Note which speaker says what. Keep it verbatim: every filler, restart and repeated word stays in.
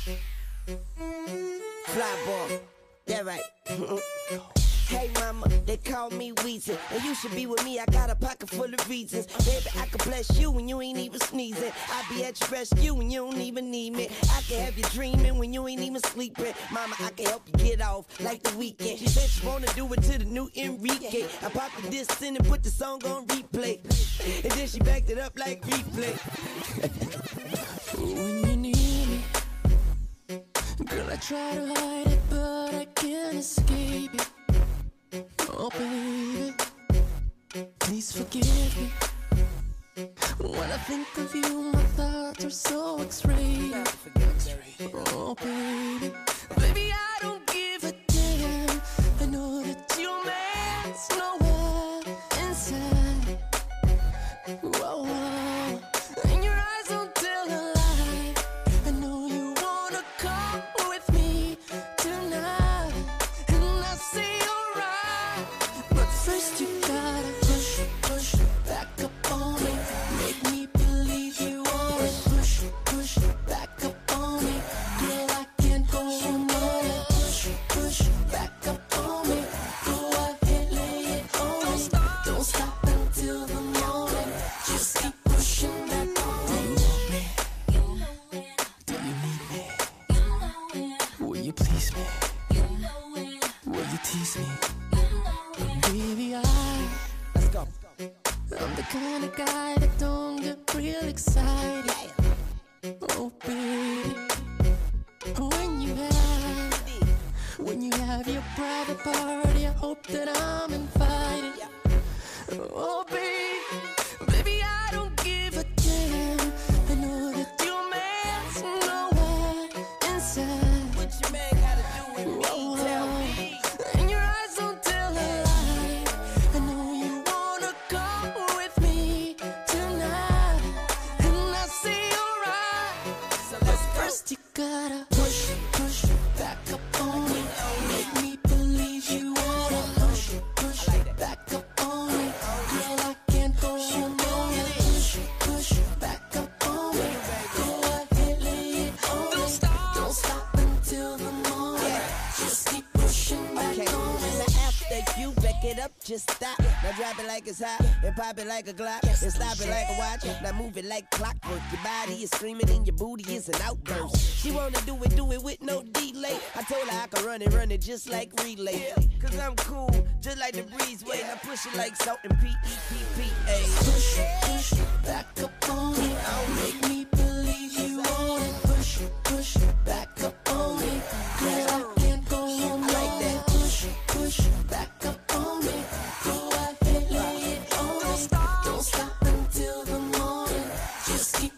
Speaker 1: Fly ball, yeah right. Hey mama, they call me Weezy, and you should be with me, I got a pocket full of reasons. Baby, I can bless you when you ain't even sneezing. I be at your rescue when you don't even need me. I can have you dreaming when you ain't even sleeping. Mama, I can help you get off like the weekend. She said she wanna do it to the new Enrique. I popped the disc in and put the song on replay, and then she backed it up like replay.
Speaker 2: When you need me, girl, I try to hide it, but I can't escape it. Oh baby, please forgive me. When I think of you, my thoughts are so X-rated. Oh baby, baby, I don't give a damn. I know that your man's nowhere inside. Whoa, whoa. And your eyes don't tell a lie. I know you wanna come with me tonight, and I say alright. But first you gotta push, push back up on me. Make me believe you want it. Push, push back up on me. Girl, I can't go on more. Push, push back up on me. Go ahead, lay it on me. Don't stop until the morning. Just keep pushing back on me. Do you want me? Do you need me? Will you please me? Will you tease me? Baby, I,
Speaker 1: Let's go.
Speaker 2: I'm the kind of guy that don't get real excited. Oh baby, when you have, when you have your private party, I hope that I'm invited. Oh baby, baby, I don't give a damn. I know that your man's nowhere inside.
Speaker 1: What your man gotta do with me? Tell me.
Speaker 2: And your eyes don't tell a lie. I know you wanna come with me tonight, and I say alright.
Speaker 1: So let's go.
Speaker 2: First you gotta push, push back up on me. Make me believe you wanna push, push back up on me. Girl, I can't go on more. Push, push back up on me. Go ahead, lay it on me. Don't stop, don't stop until the morning. Just keep pushing back
Speaker 1: Okay,
Speaker 2: on me.
Speaker 1: now after you back it up, just stop. Now drop it like it's hot, and pop it like a Glock, and stop it like a watch. Now move it like clockwork. Your body is screaming and your booty is an outburst. She wanna do it, do it with no delay. I told her I could run it, run it just like relay. Cause I'm cool, just like the breezeway. Now push it like salt and P E P P A.
Speaker 2: Push, push back up on me. Make me believe you want it. Push, push back up on me. Girl, I can't go on like that. Push, push back up on me. Go ahead, lay it on me. Don't stop until the morning. Just keep